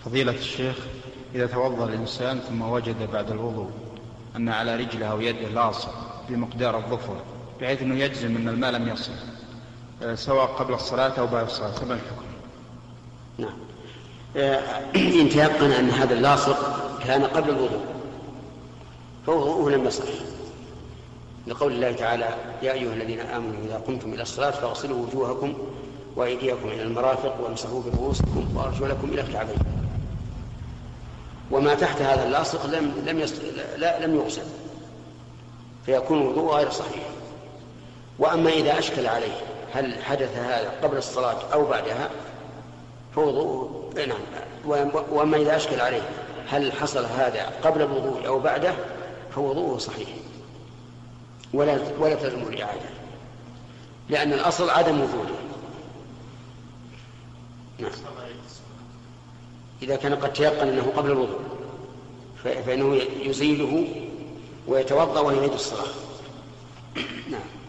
فضيلة الشيخ، إذا توضأ الإنسان ثم وجد بعد الوضوء أن على رجله أو يده لاصق بمقدار الظفر بحيث أنه يجزم أن الماء لم يصل سواء قبل الصلاة أو بعد الصلاة، فما الحكم؟ نعم، إن تيقن أن هذا اللاصق كان قبل الوضوء فوضوءه لم يصح، لقول الله تعالى: يا أيها الذين آمنوا إذا قمتم إلى الصلاة فاغسلوا وجوهكم وأيديكم إلى المرافق وامسحوا برؤوسكم وأرجلكم إلى الكعبين. وما تحت هذا اللاصق لم يغسل، فيكون الوضوء غير صحيح. وأما إذا أشكل عليه هل حدث هذا قبل الصلاة أو بعدها فوضوء نعم. وأما إذا أشكل عليه هل حصل هذا قبل الوضوء أو بعده فوضوءه صحيح ولا تلزم الإعادة، لأن الأصل عدم وجوده. نعم. إذا كان قد تيقن أنه قبل الوضوء فإنه يزيله ويتوضأ ويعيد الصلاة. نعم.